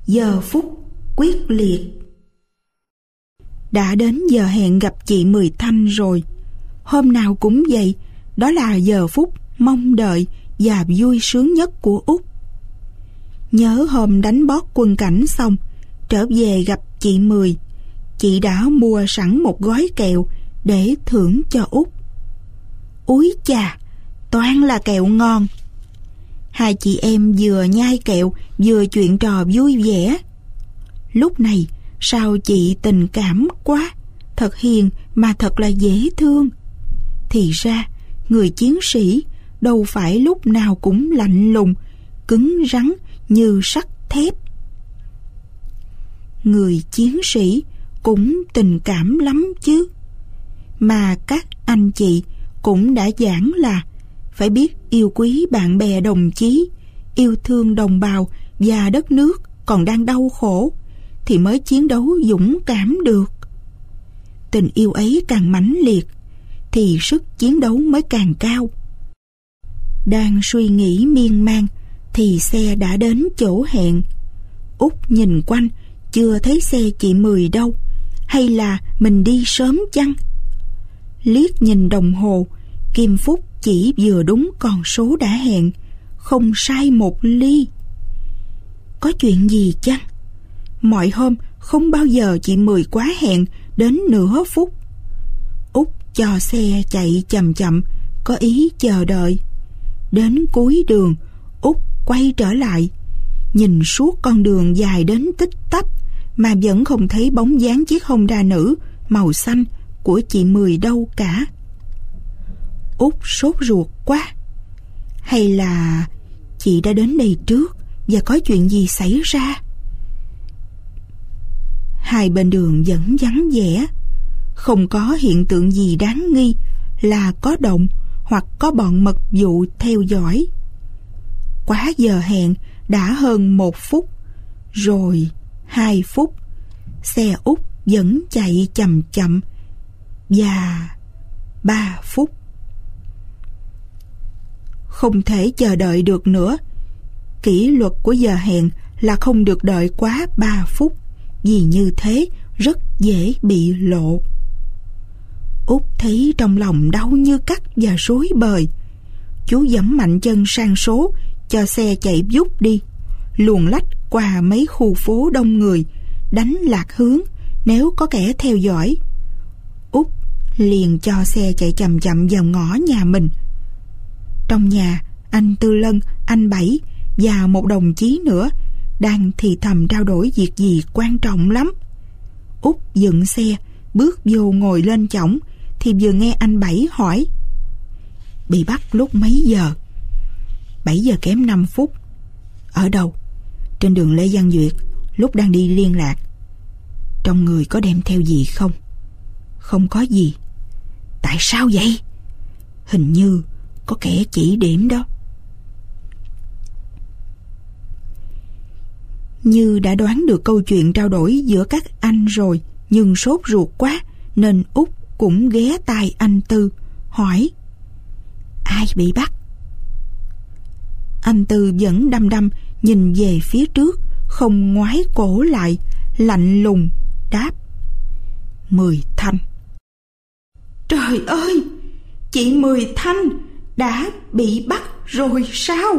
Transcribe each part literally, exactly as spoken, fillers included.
giờ phút quyết liệt. Đã đến giờ hẹn gặp chị Mười Thanh rồi. Hôm nào cũng vậy, đó là giờ phút mong đợi và vui sướng nhất của Út. Nhớ hôm đánh bót quân cảnh xong, trở về gặp chị Mười, chị đã mua sẵn một gói kẹo để thưởng cho Út. Úi chà, toàn là kẹo ngon. Hai chị em vừa nhai kẹo vừa chuyện trò vui vẻ. Lúc này sao chị tình cảm quá, thật hiền mà thật là dễ thương. Thì ra người chiến sĩ đâu phải lúc nào cũng lạnh lùng, cứng rắn như sắt thép. Người chiến sĩ cũng tình cảm lắm chứ. Mà các anh chị cũng đã giảng là phải biết yêu quý bạn bè đồng chí, yêu thương đồng bào và đất nước còn đang đau khổ thì mới chiến đấu dũng cảm được. Tình yêu ấy càng mãnh liệt thì sức chiến đấu mới càng cao. Đang suy nghĩ miên man thì xe đã đến chỗ hẹn. Út nhìn quanh chưa thấy xe chị Mười đâu. Hay là mình đi sớm chăng? Liếc nhìn đồng hồ, kim phút chỉ vừa đúng con số đã hẹn, không sai một ly. Có chuyện gì chăng? Mọi hôm không bao giờ chị Mười quá hẹn đến nửa phút. Út cho xe chạy chậm chậm, có ý chờ đợi. Đến cuối đường, Út quay trở lại, nhìn suốt con đường dài đến tích tắp mà vẫn không thấy bóng dáng chiếc Honda nữ màu xanh của chị Mười đâu cả. Út sốt ruột quá. Hay là chị đã đến đây trước và có chuyện gì xảy ra? Hai bên đường vẫn vắng vẻ, không có hiện tượng gì đáng nghi là có động hoặc có bọn mật vụ theo dõi. Quá giờ hẹn đã hơn một phút, rồi hai phút, xe Út vẫn chạy chậm chậm, và ba phút. Không thể chờ đợi được nữa. Kỷ luật của giờ hẹn là không được đợi quá ba phút, vì như thế rất dễ bị lộ. Út thấy trong lòng đau như cắt và rối bời. Chú giẫm mạnh chân sang số cho xe chạy vút đi, luồn lách qua mấy khu phố đông người, đánh lạc hướng nếu có kẻ theo dõi. Út liền cho xe chạy chậm chậm vào ngõ nhà mình. Trong nhà, anh Tư Lân, anh Bảy và một đồng chí nữa đang thì thầm trao đổi việc gì quan trọng lắm. Út dựng xe, bước vô ngồi lên chõng thì vừa nghe anh Bảy hỏi: Bị bắt lúc mấy giờ? Bảy giờ kém năm phút. Ở đâu? Trên đường Lê Văn Duyệt, lúc đang đi liên lạc. Trong người có đem theo gì không? Không có gì. Tại sao vậy? Hình như có kẻ chỉ điểm đó. Như đã đoán được câu chuyện trao đổi giữa các anh rồi, nhưng sốt ruột quá nên Út cũng ghé tai anh Tư hỏi: Ai bị bắt? Anh Tư vẫn đăm đăm nhìn về phía trước, không ngoái cổ lại, lạnh lùng đáp: Mười Thanh. Trời ơi, chị Mười Thanh đã bị bắt rồi sao?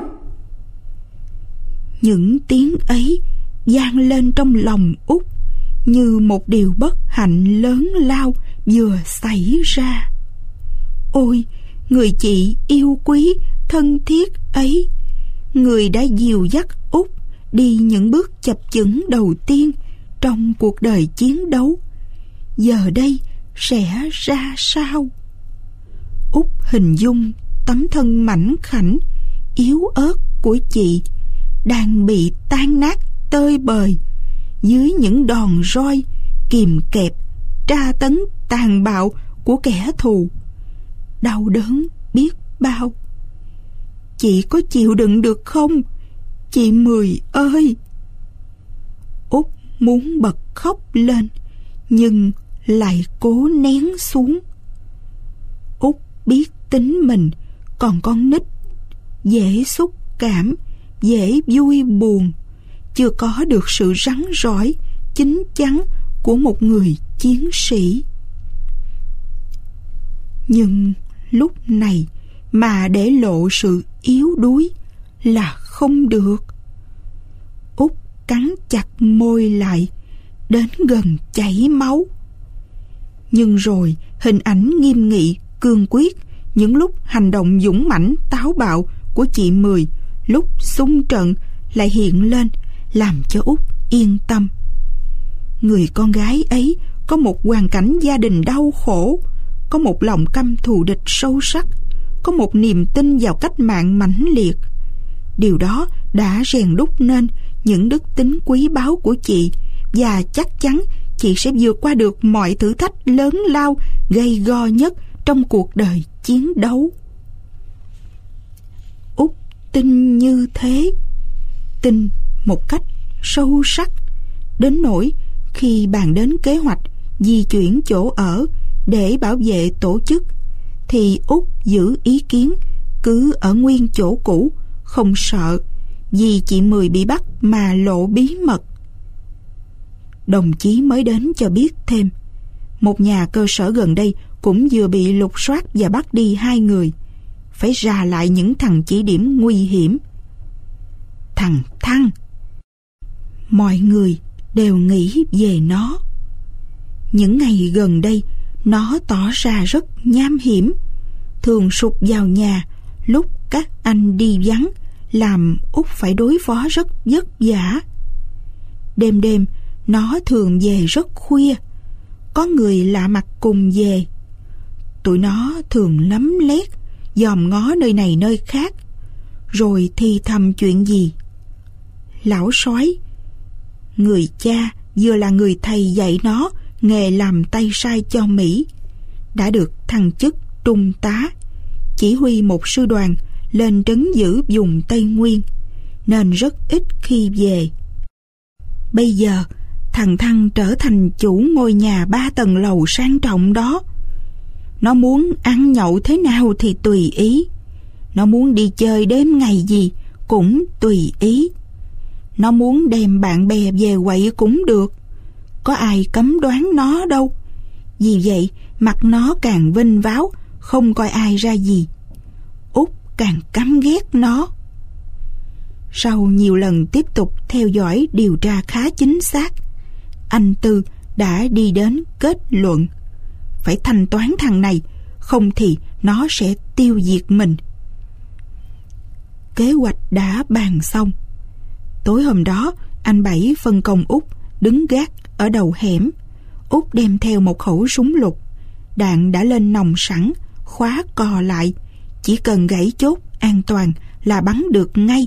Những tiếng ấy vang lên trong lòng Út như một điều bất hạnh lớn lao vừa xảy ra. Ôi, người chị yêu quý, thân thiết ấy, người đã dìu dắt Út đi những bước chập chững đầu tiên trong cuộc đời chiến đấu, giờ đây sẽ ra sao? Út hình dung tấm thân mảnh khảnh, yếu ớt của chị đang bị tan nát tơi bời dưới những đòn roi, kìm kẹp, tra tấn tàn bạo của kẻ thù. Đau đớn biết bao. Chị có chịu đựng được không, chị Mười ơi? Út muốn bật khóc lên nhưng lại cố nén xuống. Út biết tính mình còn con nít, dễ xúc cảm, dễ vui buồn, chưa có được sự rắn rỏi, chín chắn của một người chiến sĩ. Nhưng lúc này mà để lộ sự yếu đuối là không được. Út cắn chặt môi lại, đến gần chảy máu. Nhưng rồi hình ảnh nghiêm nghị, cương quyết, những lúc hành động dũng mãnh táo bạo của chị Mười lúc xung trận lại hiện lên, làm cho Út yên tâm. Người con gái ấy có một hoàn cảnh gia đình đau khổ, có một lòng căm thù địch sâu sắc, có một niềm tin vào cách mạng mãnh liệt. Điều đó đã rèn đúc nên những đức tính quý báu của chị, và chắc chắn chị sẽ vượt qua được mọi thử thách lớn lao, gay go nhất trong cuộc đời chiến đấu. Út tin như thế, tin một cách sâu sắc, đến nỗi khi bàn đến kế hoạch di chuyển chỗ ở để bảo vệ tổ chức, thì Út giữ ý kiến cứ ở nguyên chỗ cũ, không sợ vì chị Mười bị bắt mà lộ bí mật. Đồng chí mới đến cho biết thêm, một nhà cơ sở gần đây cũng vừa bị lục soát và bắt đi hai người. Phải rà lại những thằng chỉ điểm nguy hiểm. Thằng Thăng, mọi người đều nghĩ về nó. Những ngày gần đây nó tỏ ra rất nham hiểm, thường sục vào nhà lúc các anh đi vắng, làm Út phải đối phó rất vất vả. Đêm đêm nó thường về rất khuya, có người lạ mặt cùng về. Tụi nó thường lấm lét, dòm ngó nơi này nơi khác, rồi thì thầm chuyện gì. Lão Sói, người cha vừa là người thầy dạy nó nghề làm tay sai cho Mỹ, đã được thăng chức trung tá, chỉ huy một sư đoàn lên trấn giữ vùng Tây Nguyên, nên rất ít khi về. Bây giờ thằng Thăng trở thành chủ ngôi nhà ba tầng lầu sang trọng đó. Nó muốn ăn nhậu thế nào thì tùy ý, nó muốn đi chơi đêm ngày gì cũng tùy ý, nó muốn đem bạn bè về quậy cũng được, có ai cấm đoán nó đâu. Vì vậy mặt nó càng vinh váo, không coi ai ra gì. Út càng căm ghét nó. Sau nhiều lần tiếp tục theo dõi điều tra khá chính xác, anh Tư đã đi đến kết luận phải thanh toán thằng này, không thì nó sẽ tiêu diệt mình. Kế hoạch đã bàn xong. Tối hôm đó anh Bảy phân công Út đứng gác ở đầu hẻm. Út đem theo một khẩu súng lục, đạn đã lên nòng sẵn, khóa cò lại, chỉ cần gãy chốt an toàn là bắn được ngay.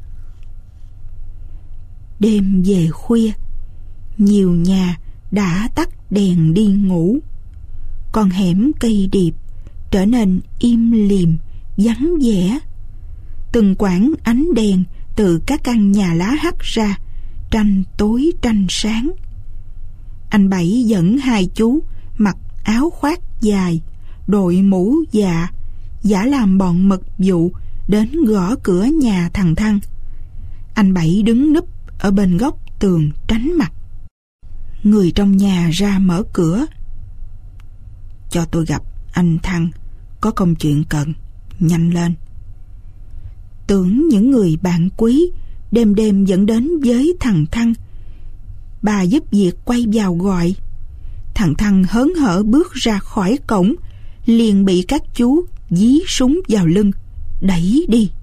Đêm về khuya, nhiều nhà đã tắt đèn đi ngủ. Con hẻm cây điệp trở nên im lìm, vắng vẻ. Từng quãng ánh đèn từ các căn nhà lá hắt ra, tranh tối tranh sáng. Anh Bảy dẫn hai chú mặc áo khoác dài, đội mũ dạ, giả làm bọn mật vụ đến gõ cửa nhà thằng Thăng. Anh Bảy đứng núp ở bên góc tường tránh mặt. Người trong nhà ra mở cửa. Cho tôi gặp anh Thăng, có công chuyện cần, nhanh lên. Tưởng những người bạn quý đêm đêm dẫn đến với thằng Thăng. Bà giúp việc quay vào gọi. Thằng Thăng hớn hở bước ra khỏi cổng, liền bị các chú dí súng vào lưng, đẩy đi.